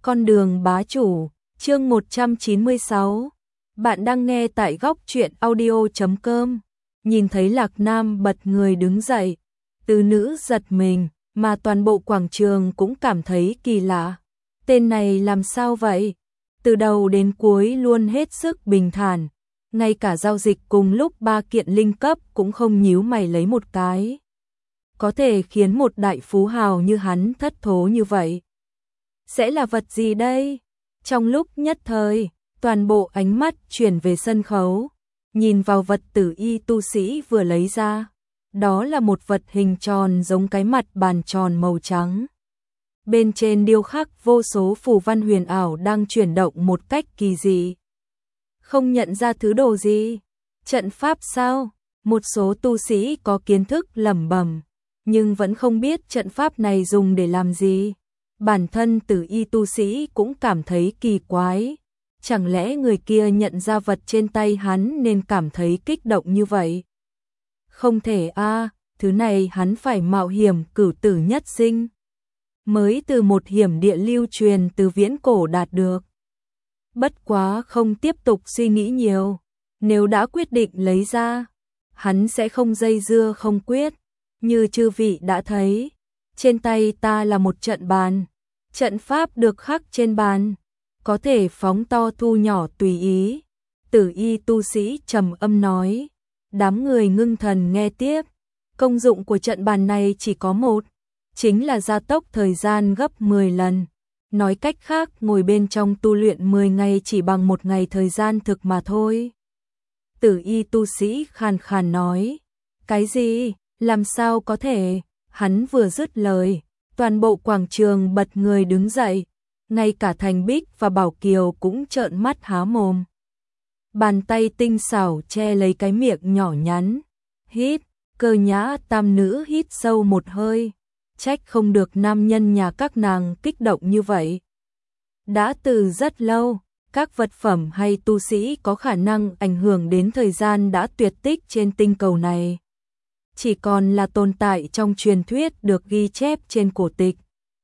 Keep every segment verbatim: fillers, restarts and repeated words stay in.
Con đường bá chủ, chương một trăm chín mươi sáu. Bạn đang nghe tại góc truyện audio chấm com. Nhìn thấy Lạc Nam bật người đứng dậy, tứ nữ giật mình, mà toàn bộ quảng trường cũng cảm thấy kỳ lạ. Tên này làm sao vậy? Từ đầu đến cuối luôn hết sức bình thản, ngay cả giao dịch cùng lúc ba kiện linh cấp cũng không nhíu mày lấy một cái. Có thể khiến một đại phú hào như hắn thất thố như vậy. Sẽ là vật gì đây? Trong lúc nhất thời, toàn bộ ánh mắt chuyển về sân khấu, nhìn vào vật tử y tu sĩ vừa lấy ra. Đó là một vật hình tròn giống cái mặt bàn tròn màu trắng. Bên trên điêu khắc vô số phù văn huyền ảo đang chuyển động một cách kỳ dị. Không nhận ra thứ đồ gì? Trận pháp sao? Một số tu sĩ có kiến thức lẩm bẩm, nhưng vẫn không biết trận pháp này dùng để làm gì. Bản thân tử y tu sĩ cũng cảm thấy kỳ quái. Chẳng lẽ người kia nhận ra vật trên tay hắn nên cảm thấy kích động như vậy? Không thể a, thứ này hắn phải mạo hiểm cửu tử nhất sinh, mới từ một hiểm địa lưu truyền từ viễn cổ đạt được. Bất quá không tiếp tục suy nghĩ nhiều, nếu đã quyết định lấy ra, hắn sẽ không dây dưa không quyết. Như chư vị đã thấy, trên tay ta là một trận bàn. Trận pháp được khắc trên bàn, có thể phóng to thu nhỏ tùy ý. Tử y tu sĩ trầm âm nói. Đám người ngưng thần nghe tiếp. Công dụng của trận bàn này chỉ có một, chính là gia tốc thời gian gấp mười lần. Nói cách khác, ngồi bên trong tu luyện mười ngày chỉ bằng một ngày thời gian thực mà thôi. Tử y tu sĩ khàn khàn nói. Cái gì? Làm sao có thể? Hắn vừa dứt lời, toàn bộ quảng trường bật người đứng dậy, ngay cả Thành Bích và Bảo Kiều cũng trợn mắt há mồm. Bàn tay tinh xảo che lấy cái miệng nhỏ nhắn. Hít, Cơ Nhã tam nữ hít sâu một hơi, trách không được nam nhân nhà các nàng kích động như vậy. Đã từ rất lâu, các vật phẩm hay tu sĩ có khả năng ảnh hưởng đến thời gian đã tuyệt tích trên tinh cầu này. Chỉ còn là tồn tại trong truyền thuyết được ghi chép trên cổ tịch.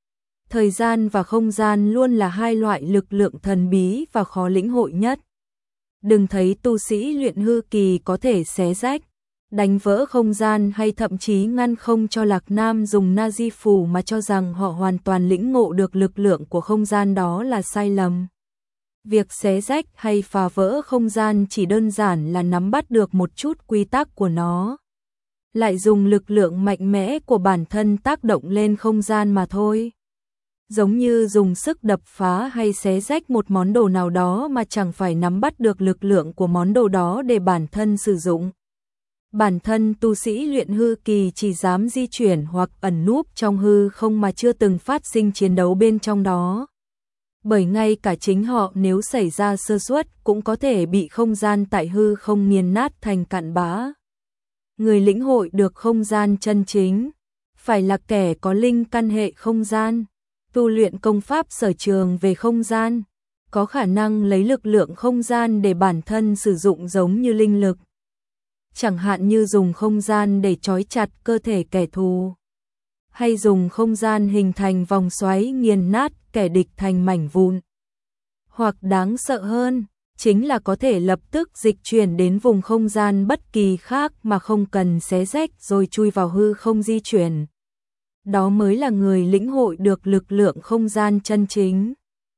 Thời gian và không gian luôn là hai loại lực lượng thần bí và khó lĩnh hội nhất. Đừng thấy tu sĩ luyện hư kỳ có thể xé rách, đánh vỡ không gian hay thậm chí ngăn không cho Lạc Nam dùng na di phù mà cho rằng họ hoàn toàn lĩnh ngộ được lực lượng của không gian, đó là sai lầm. Việc xé rách hay phá vỡ không gian chỉ đơn giản là nắm bắt được một chút quy tắc của nó, lại dùng lực lượng mạnh mẽ của bản thân tác động lên không gian mà thôi. Giống như dùng sức đập phá hay xé rách một món đồ nào đó mà chẳng phải nắm bắt được lực lượng của món đồ đó để bản thân sử dụng. Bản thân tu sĩ luyện hư kỳ chỉ dám di chuyển hoặc ẩn núp trong hư không mà chưa từng phát sinh chiến đấu bên trong đó. Bởi ngay cả chính họ nếu xảy ra sơ suất cũng có thể bị không gian tại hư không nghiền nát thành cặn bã. Người lĩnh hội được không gian chân chính phải là kẻ có linh căn hệ không gian, tu luyện công pháp sở trường về không gian, có khả năng lấy lực lượng không gian để bản thân sử dụng giống như linh lực. Chẳng hạn như dùng không gian để trói chặt cơ thể kẻ thù, hay dùng không gian hình thành vòng xoáy nghiền nát kẻ địch thành mảnh vụn. Hoặc đáng sợ hơn, chính là có thể lập tức dịch chuyển đến vùng không gian bất kỳ khác mà không cần xé rách rồi chui vào hư không di chuyển. Đó mới là người lĩnh hội được lực lượng không gian chân chính.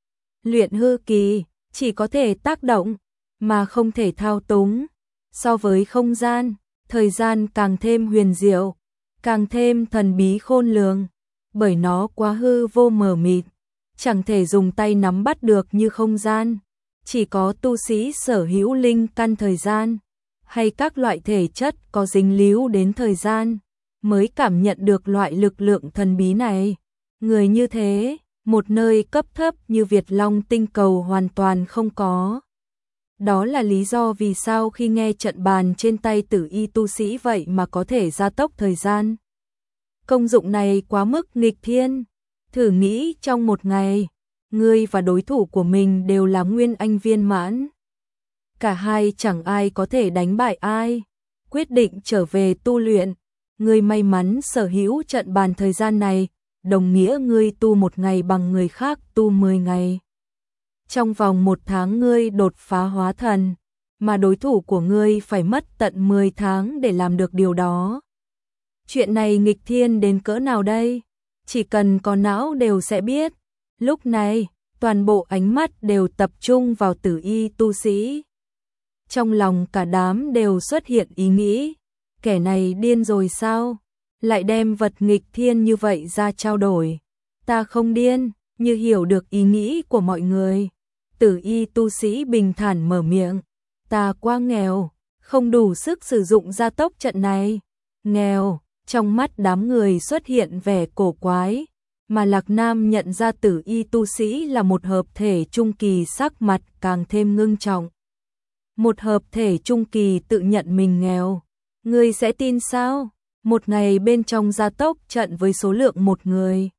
Luyện hư kỳ chỉ có thể tác động mà không thể thao túng. So với không gian, thời gian càng thêm huyền diệu, càng thêm thần bí khôn lường, bởi nó quá hư vô mờ mịt, chẳng thể dùng tay nắm bắt được như không gian. Chỉ có tu sĩ sở hữu linh căn thời gian, hay các loại thể chất có dính líu đến thời gian, mới cảm nhận được loại lực lượng thần bí này. Người như thế, một nơi cấp thấp như Việt Long tinh cầu hoàn toàn không có. Đó là lý do vì sao khi nghe trận bàn trên tay tử y tu sĩ vậy mà có thể gia tốc thời gian. Công dụng này quá mức nghịch thiên. Thử nghĩ trong một ngày, ngươi và đối thủ của mình đều là nguyên anh viên mãn. Cả hai chẳng ai có thể đánh bại ai. Quyết định trở về tu luyện, ngươi may mắn sở hữu trận bàn thời gian này, đồng nghĩa ngươi tu một ngày bằng người khác tu mười ngày. Trong vòng một tháng ngươi đột phá hóa thần, mà đối thủ của ngươi phải mất tận mười tháng để làm được điều đó. Chuyện này nghịch thiên đến cỡ nào đây? Chỉ cần có não đều sẽ biết. Lúc này, toàn bộ ánh mắt đều tập trung vào Tử Y tu sĩ. Trong lòng cả đám đều xuất hiện ý nghĩ, kẻ này điên rồi sao? Lại đem vật nghịch thiên như vậy ra trao đổi. Ta không điên, như hiểu được ý nghĩ của mọi người. Tử Y tu sĩ bình thản mở miệng. Ta quá nghèo, không đủ sức sử dụng gia tốc trận này. Nghèo, trong mắt đám người xuất hiện vẻ cổ quái. Mà Lạc Nam nhận ra Tử Y tu sĩ là một hợp thể trung kỳ, sắc mặt càng thêm ngưng trọng. Một hợp thể trung kỳ tự nhận mình nghèo. Ngươi sẽ tin sao? Một ngày bên trong gia tốc trận với số lượng một người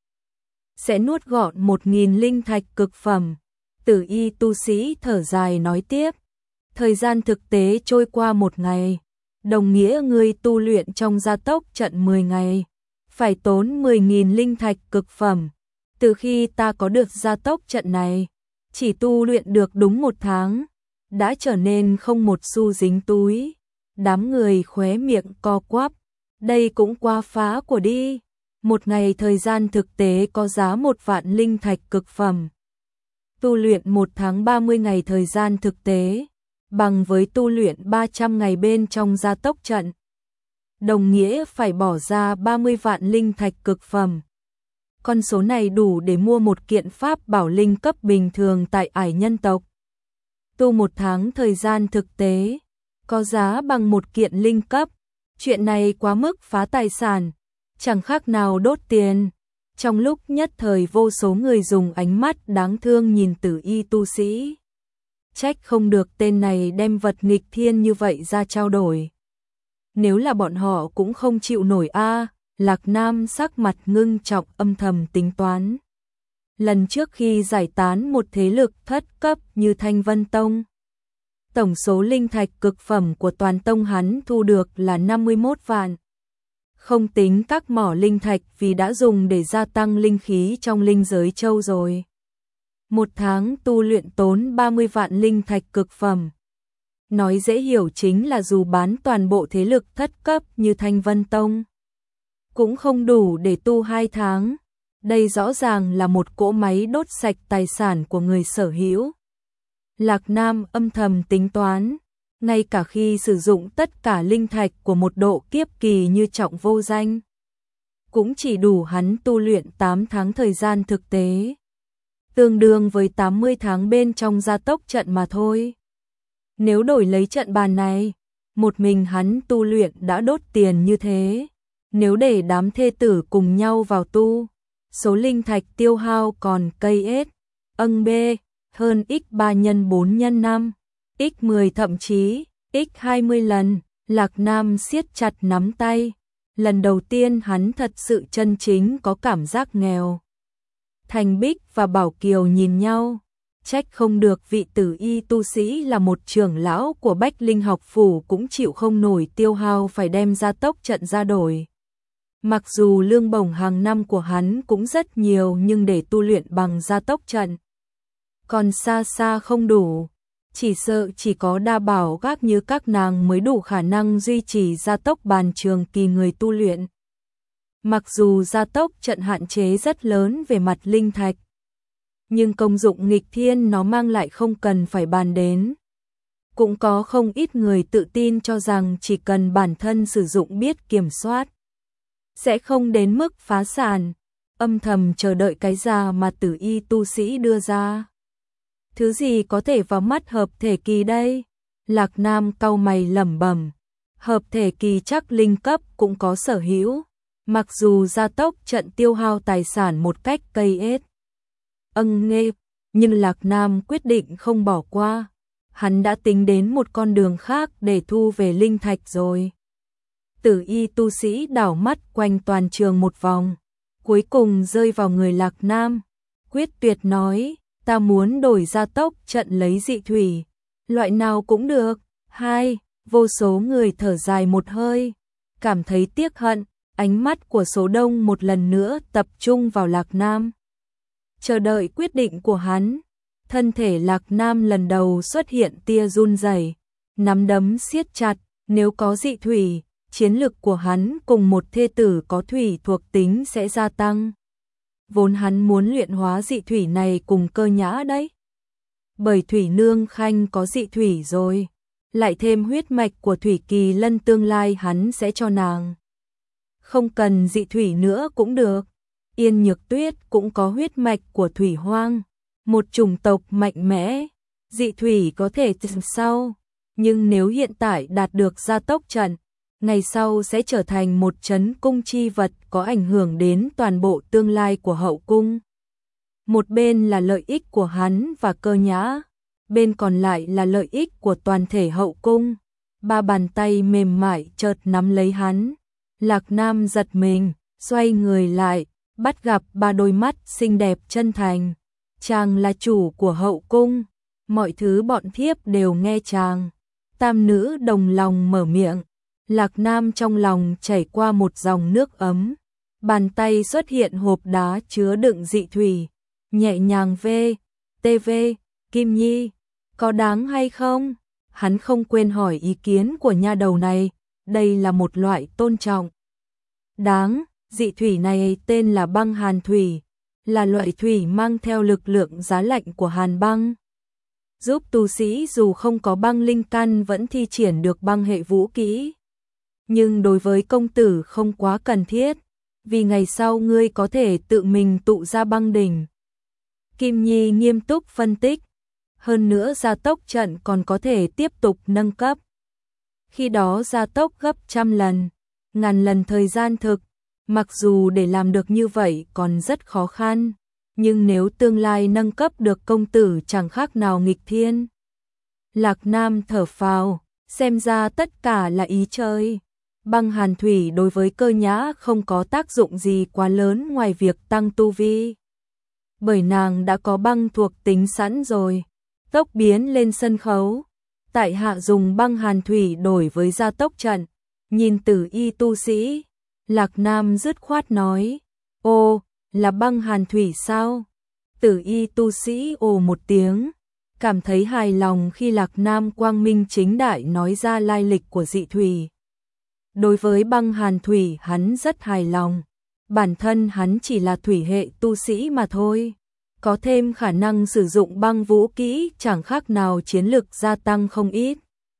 sẽ nuốt gọn một nghìn linh thạch cực phẩm. Tử Y tu sĩ thở dài nói tiếp. Thời gian thực tế trôi qua một ngày, đồng nghĩa ngươi tu luyện trong gia tốc trận mười ngày, phải tốn mười nghìn linh thạch cực phẩm. Từ khi ta có được gia tốc trận này, chỉ tu luyện được đúng một tháng, đã trở nên không một xu dính túi. Đám người khóe miệng co quắp, đây cũng quá phá của đi. Một ngày thời gian thực tế có giá một vạn linh thạch cực phẩm. Tu luyện một tháng ba mươi ngày thời gian thực tế, bằng với tu luyện ba trăm ngày bên trong gia tốc trận. Đồng nghĩa phải bỏ ra ba mươi vạn linh thạch cực phẩm. Con số này đủ để mua một kiện pháp bảo linh cấp bình thường tại ải nhân tộc. Tu một tháng thời gian thực tế, có giá bằng một kiện linh cấp. Chuyện này quá mức phá tài sản, chẳng khác nào đốt tiền. Trong lúc nhất thời vô số người dùng ánh mắt đáng thương nhìn Tử Y tu sĩ. Trách không được tên này đem vật nghịch thiên như vậy ra trao đổi. Nếu là bọn họ cũng không chịu nổi a. Lạc Nam sắc mặt ngưng trọng âm thầm tính toán. Lần trước khi giải tán một thế lực thất cấp như Thanh Vân Tông, tổng số linh thạch cực phẩm của toàn tông hắn thu được là năm mươi mốt vạn. Không tính các mỏ linh thạch vì đã dùng để gia tăng linh khí trong linh giới châu rồi. Một tháng tu luyện tốn ba mươi vạn linh thạch cực phẩm. Nói dễ hiểu chính là dù bán toàn bộ thế lực thất cấp như Thanh Vân Tông, cũng không đủ để tu hai tháng. Đây rõ ràng là một cỗ máy đốt sạch tài sản của người sở hữu. Lạc Nam âm thầm tính toán, ngay cả khi sử dụng tất cả linh thạch của một độ kiếp kỳ như Trọng Vô Danh, cũng chỉ đủ hắn tu luyện tám tháng thời gian thực tế, tương đương với tám mươi tháng bên trong gia tốc trận mà thôi. Nếu đổi lấy trận bàn này, một mình hắn tu luyện đã đốt tiền như thế. Nếu để đám thê tử cùng nhau vào tu, số linh thạch tiêu hao còn cây S, âng B, hơn x ba nhân bốn nhân năm, x mười thậm chí x hai mươi lần. Lạc Nam siết chặt nắm tay. Lần đầu tiên hắn thật sự chân chính có cảm giác nghèo. Thành Bích và Bảo Kiều nhìn nhau. Trách không được vị Tử Y tu sĩ là một trưởng lão của Bách Linh học phủ cũng chịu không nổi tiêu hao phải đem gia tốc trận ra đổi. Mặc dù lương bổng hàng năm của hắn cũng rất nhiều nhưng để tu luyện bằng gia tốc trận còn xa xa không đủ. Chỉ sợ chỉ có đa bảo gác như các nàng mới đủ khả năng duy trì gia tốc bàn trường kỳ người tu luyện. Mặc dù gia tốc trận hạn chế rất lớn về mặt linh thạch, nhưng công dụng nghịch thiên nó mang lại không cần phải bàn đến. Cũng có không ít người tự tin cho rằng chỉ cần bản thân sử dụng biết kiểm soát, sẽ không đến mức phá sản. Âm thầm chờ đợi cái giá mà Tử Y tu sĩ đưa ra. Thứ gì có thể vào mắt hợp thể kỳ đây? Lạc Nam cau mày lẩm bẩm. Hợp thể kỳ chắc linh cấp cũng có sở hữu. Mặc dù gia tốc trận tiêu hao tài sản một cách cây ết âng nghê, nhưng Lạc Nam quyết định không bỏ qua. Hắn đã tính đến một con đường khác để thu về linh thạch rồi. Tử Y tu sĩ đảo mắt quanh toàn trường một vòng, cuối cùng rơi vào người Lạc Nam. Quyết tuyệt nói, ta muốn đổi gia tốc trận lấy dị thủy. Loại nào cũng được. Hai, vô số người thở dài một hơi, cảm thấy tiếc hận. Ánh mắt của số đông một lần nữa tập trung vào Lạc Nam. Chờ đợi quyết định của hắn. Thân thể Lạc Nam lần đầu xuất hiện tia run rẩy, nắm đấm siết chặt, nếu có dị thủy, chiến lực của hắn cùng một thê tử có thủy thuộc tính sẽ gia tăng. Vốn hắn muốn luyện hóa dị thủy này cùng Cơ Nhã đấy. Bởi Thủy Nương Khanh có dị thủy rồi, lại thêm huyết mạch của Thủy Kỳ Lân tương lai hắn sẽ cho nàng. Không cần dị thủy nữa cũng được. Yên Nhược Tuyết cũng có huyết mạch của Thủy Hoang, một chủng tộc mạnh mẽ, dị thủy có thể sau, nhưng nếu hiện tại đạt được gia tốc trận, ngày sau sẽ trở thành một trấn cung chi vật có ảnh hưởng đến toàn bộ tương lai của hậu cung. Một bên là lợi ích của hắn và Cơ Nhã, bên còn lại là lợi ích của toàn thể hậu cung. Ba bàn tay mềm mại chợt nắm lấy hắn. Lạc Nam giật mình, xoay người lại, bắt gặp ba đôi mắt xinh đẹp chân thành. Chàng là chủ của hậu cung, mọi thứ bọn thiếp đều nghe chàng. Tam nữ đồng lòng mở miệng, Lạc Nam trong lòng chảy qua một dòng nước ấm. Bàn tay xuất hiện hộp đá chứa đựng dị thủy, nhẹ nhàng vê, tê vê, Kim Nhi, có đáng hay không? Hắn không quên hỏi ý kiến của nha đầu này, đây là một loại tôn trọng. Đáng, dị thủy này tên là băng hàn thủy, là loại thủy mang theo lực lượng giá lạnh của hàn băng. Giúp tu sĩ dù không có băng linh căn vẫn thi triển được băng hệ vũ kỹ. Nhưng đối với công tử không quá cần thiết, vì ngày sau ngươi có thể tự mình tụ ra băng đỉnh. Kim Nhi nghiêm túc phân tích, hơn nữa gia tốc trận còn có thể tiếp tục nâng cấp. Khi đó gia tốc gấp trăm lần, ngàn lần thời gian thực, mặc dù để làm được như vậy còn rất khó khăn, nhưng nếu tương lai nâng cấp được công tử chẳng khác nào nghịch thiên. Lạc Nam thở phào, xem ra tất cả là ý chơi. Băng hàn thủy đối với Cơ Nhã không có tác dụng gì quá lớn ngoài việc tăng tu vi. Bởi nàng đã có băng thuộc tính sẵn rồi. Tốc biến lên sân khấu. Tại hạ dùng băng hàn thủy đổi với gia tốc trận. Nhìn Tử Y tu sĩ, Lạc Nam dứt khoát nói, ô, là băng hàn thủy sao? Tử Y tu sĩ ồ một tiếng, cảm thấy hài lòng khi Lạc Nam quang minh chính đại nói ra lai lịch của dị thủy. Đối với băng hàn thủy hắn rất hài lòng, bản thân hắn chỉ là thủy hệ tu sĩ mà thôi. Có thêm khả năng sử dụng băng vũ kỹ chẳng khác nào chiến lực gia tăng không ít.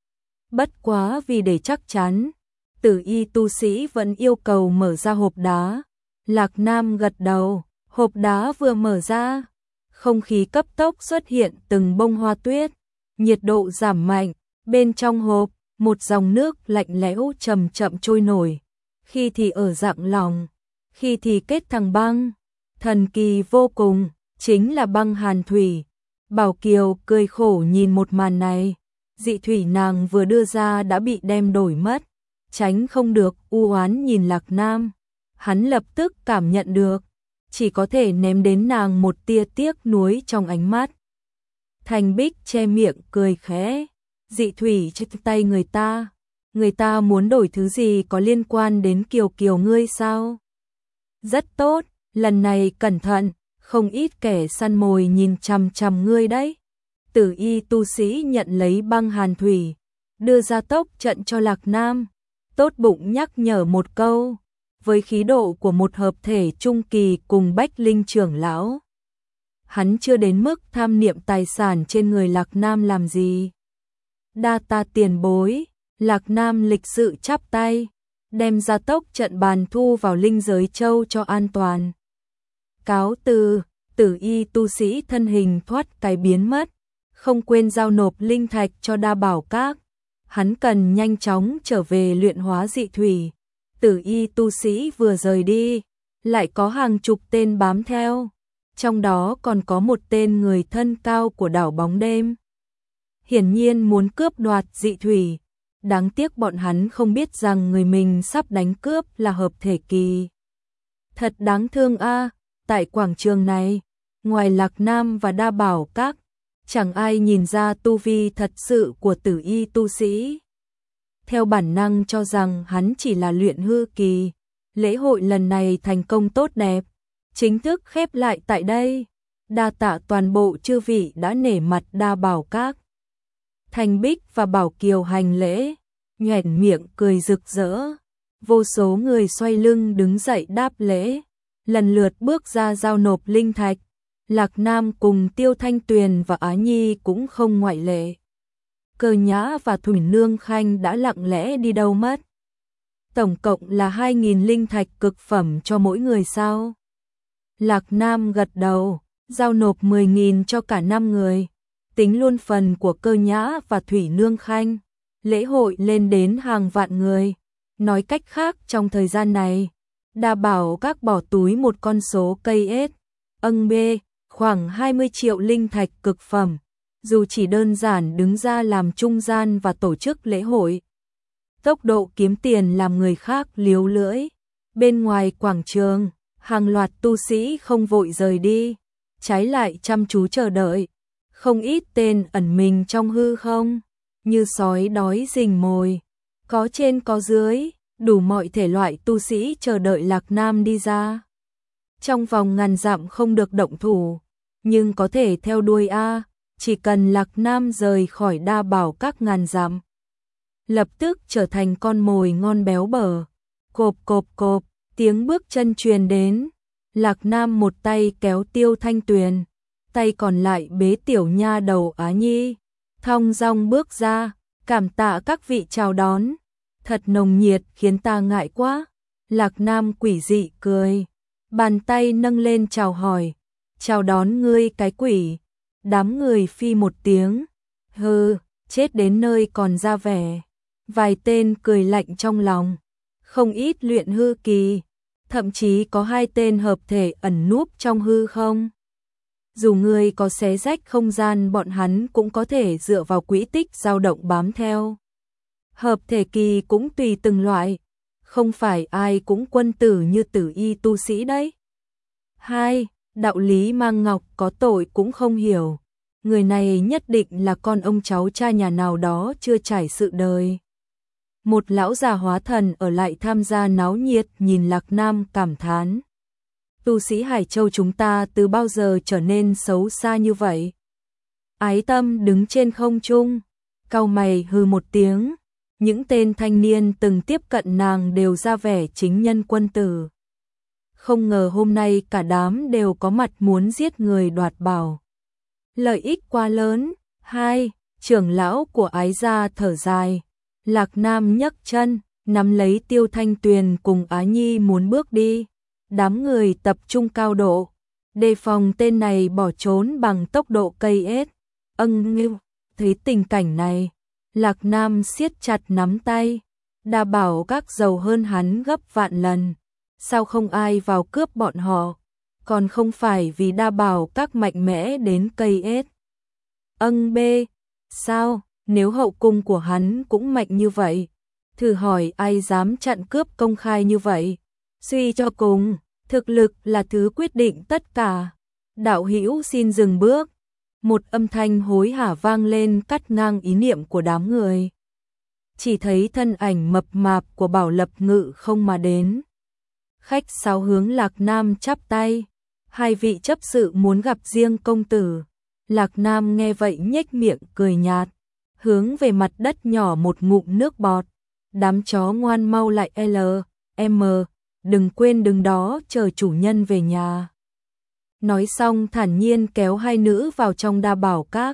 Bất quá vì để chắc chắn, Tử Y tu sĩ vẫn yêu cầu mở ra hộp đá. Lạc Nam gật đầu, hộp đá vừa mở ra, không khí cấp tốc xuất hiện từng bông hoa tuyết, nhiệt độ giảm mạnh, bên trong hộp, một dòng nước lạnh lẽo chậm chậm trôi nổi, khi thì ở dạng lòng, khi thì kết thành băng, thần kỳ vô cùng, chính là băng hàn thủy. Bảo Kiều cười khổ nhìn một màn này, dị thủy nàng vừa đưa ra đã bị đem đổi mất, tránh không được u oán nhìn Lạc Nam. Hắn lập tức cảm nhận được, chỉ có thể ném đến nàng một tia tiếc nuối trong ánh mắt. Thành Bích che miệng cười khẽ, dị thủy trên tay người ta, người ta muốn đổi thứ gì có liên quan đến Kiều Kiều ngươi sao? Rất tốt, lần này cẩn thận, không ít kẻ săn mồi nhìn chằm chằm ngươi đấy. Tử Y tu sĩ nhận lấy băng hàn thủy, đưa ra tốc trận cho Lạc Nam, tốt bụng nhắc nhở một câu. Với khí độ của một hợp thể trung kỳ cùng Bách Linh trưởng lão, hắn chưa đến mức tham niệm tài sản trên người Lạc Nam làm gì. Đa ta tiền bối, Lạc Nam lịch sự chắp tay, đem gia tốc trận bàn thu vào linh giới châu cho an toàn. Cáo từ, Tử Y tu sĩ thân hình thoát cái biến mất, không quên giao nộp linh thạch cho Đa Bảo Các. Hắn cần nhanh chóng trở về luyện hóa dị thủy. Tử Y tu sĩ vừa rời đi, lại có hàng chục tên bám theo, trong đó còn có một tên người thân cao của đảo bóng đêm. Hiển nhiên muốn cướp đoạt dị thủy, đáng tiếc bọn hắn không biết rằng người mình sắp đánh cướp là hợp thể kỳ. Thật đáng thương a, tại quảng trường này, ngoài Lạc Nam và Đa Bảo Các, chẳng ai nhìn ra tu vi thật sự của Tử Y tu sĩ. Theo bản năng cho rằng hắn chỉ là luyện hư kỳ, Lễ hội lần này thành công tốt đẹp, chính thức khép lại tại đây. Đa tạ toàn bộ chư vị đã nể mặt Đa Bảo Các. Thành Bích và Bảo Kiều hành lễ, nhoẻn miệng cười rực rỡ. Vô số người xoay lưng đứng dậy đáp lễ, lần lượt bước ra giao nộp linh thạch. Lạc Nam cùng Tiêu Thanh Tuyền và Á Nhi cũng không ngoại lệ. Cơ Nhã và Thủy Nương Khanh đã lặng lẽ đi đâu mất. Tổng cộng là hai nghìn linh thạch cực phẩm cho mỗi người sao? Lạc Nam gật đầu, giao nộp mười nghìn cho cả năm người. Tính luôn phần của Cơ Nhã và Thủy Nương Khanh, lễ hội lên đến hàng vạn người. Nói cách khác, trong thời gian này, Đa Bảo Các bỏ túi một con số cây ết, âng bê, khoảng hai mươi triệu linh thạch cực phẩm. Dù chỉ đơn giản đứng ra làm trung gian và tổ chức lễ hội, tốc độ kiếm tiền làm người khác liếu lưỡi. Bên ngoài quảng trường, hàng loạt tu sĩ không vội rời đi, trái lại chăm chú chờ đợi. Không ít tên ẩn mình trong hư không, như sói đói rình mồi, có trên có dưới, đủ mọi thể loại tu sĩ chờ đợi Lạc Nam đi ra. Trong vòng ngàn dặm không được động thủ, nhưng có thể theo đuôi a, chỉ cần Lạc Nam rời khỏi Đa Bảo Các ngàn dặm, lập tức trở thành con mồi ngon béo bở. Cộp cộp cộp, tiếng bước chân truyền đến. Lạc Nam một tay kéo Tiêu Thanh Tuyền, tay còn lại bế tiểu nha đầu Á Nhi, thong dong bước ra. Cảm tạ các vị chào đón, thật nồng nhiệt khiến ta ngại quá. Lạc Nam quỷ dị cười, bàn tay nâng lên chào hỏi, chào đón ngươi cái quỷ. Đám người phi một tiếng, hừ, chết đến nơi còn ra vẻ. Vài tên cười lạnh trong lòng, không ít luyện hư kỳ, thậm chí có hai tên hợp thể ẩn núp trong hư không. Dù người có xé rách không gian, bọn hắn cũng có thể dựa vào quỹ tích dao động bám theo. Hợp thể kỳ cũng tùy từng loại, không phải ai cũng quân tử như Tử Y tu sĩ đấy. Hai, đạo lý mang ngọc có tội cũng không hiểu. Người này nhất định là con ông cháu cha nhà nào đó chưa trải sự đời. Một lão già hóa thần ở lại tham gia náo nhiệt nhìn Lạc Nam cảm thán. Tu sĩ Hải Châu chúng ta từ bao giờ trở nên xấu xa như vậy? Ái Tâm đứng trên không trung, cau mày hừ một tiếng. Những tên thanh niên từng tiếp cận nàng đều ra vẻ chính nhân quân tử. Không ngờ hôm nay cả đám đều có mặt muốn giết người đoạt bảo. Lợi ích quá lớn. Hai, trưởng lão của Ái gia thở dài. Lạc Nam nhấc chân, nắm lấy Tiêu Thanh Tuyền cùng Á Nhi muốn bước đi. Đám người tập trung cao độ, đề phòng tên này bỏ trốn bằng tốc độ cây ết. Âng nghêu, thấy tình cảnh này, Lạc Nam siết chặt nắm tay. Đa Bảo Các giàu hơn hắn gấp vạn lần, sao không ai vào cướp bọn họ? Còn không phải vì Đa Bảo Các mạnh mẽ đến cây ết. Âng bê, sao, nếu hậu cung của hắn cũng mạnh như vậy, thử hỏi ai dám chặn cướp công khai như vậy? Suy cho cùng, thực lực là thứ quyết định tất cả. Đạo hữu xin dừng bước. Một âm thanh hối hả vang lên cắt ngang ý niệm của đám người. Chỉ thấy thân ảnh mập mạp của Bảo Lập ngự không mà đến. Khách sáo hướng Lạc Nam chắp tay. Hai vị chấp sự muốn gặp riêng công tử. Lạc Nam nghe vậy nhếch miệng cười nhạt, hướng về mặt đất nhỏ một ngụm nước bọt. Đám chó ngoan mau lại L, M, đừng quên đứng đó chờ chủ nhân về nhà. Nói xong thản nhiên kéo hai nữ vào trong Đa Bảo Các.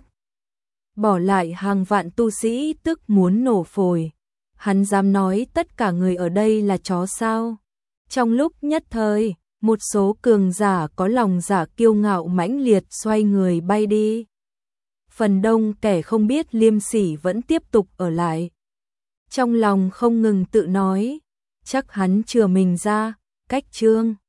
Bỏ lại hàng vạn tu sĩ tức muốn nổ phổi. Hắn dám nói tất cả người ở đây là chó sao? Trong lúc nhất thời, một số cường giả có lòng giả kiêu ngạo mãnh liệt xoay người bay đi. Phần đông kẻ không biết liêm sỉ vẫn tiếp tục ở lại. Trong lòng không ngừng tự nói, chắc hắn chừa mình ra, cách trương.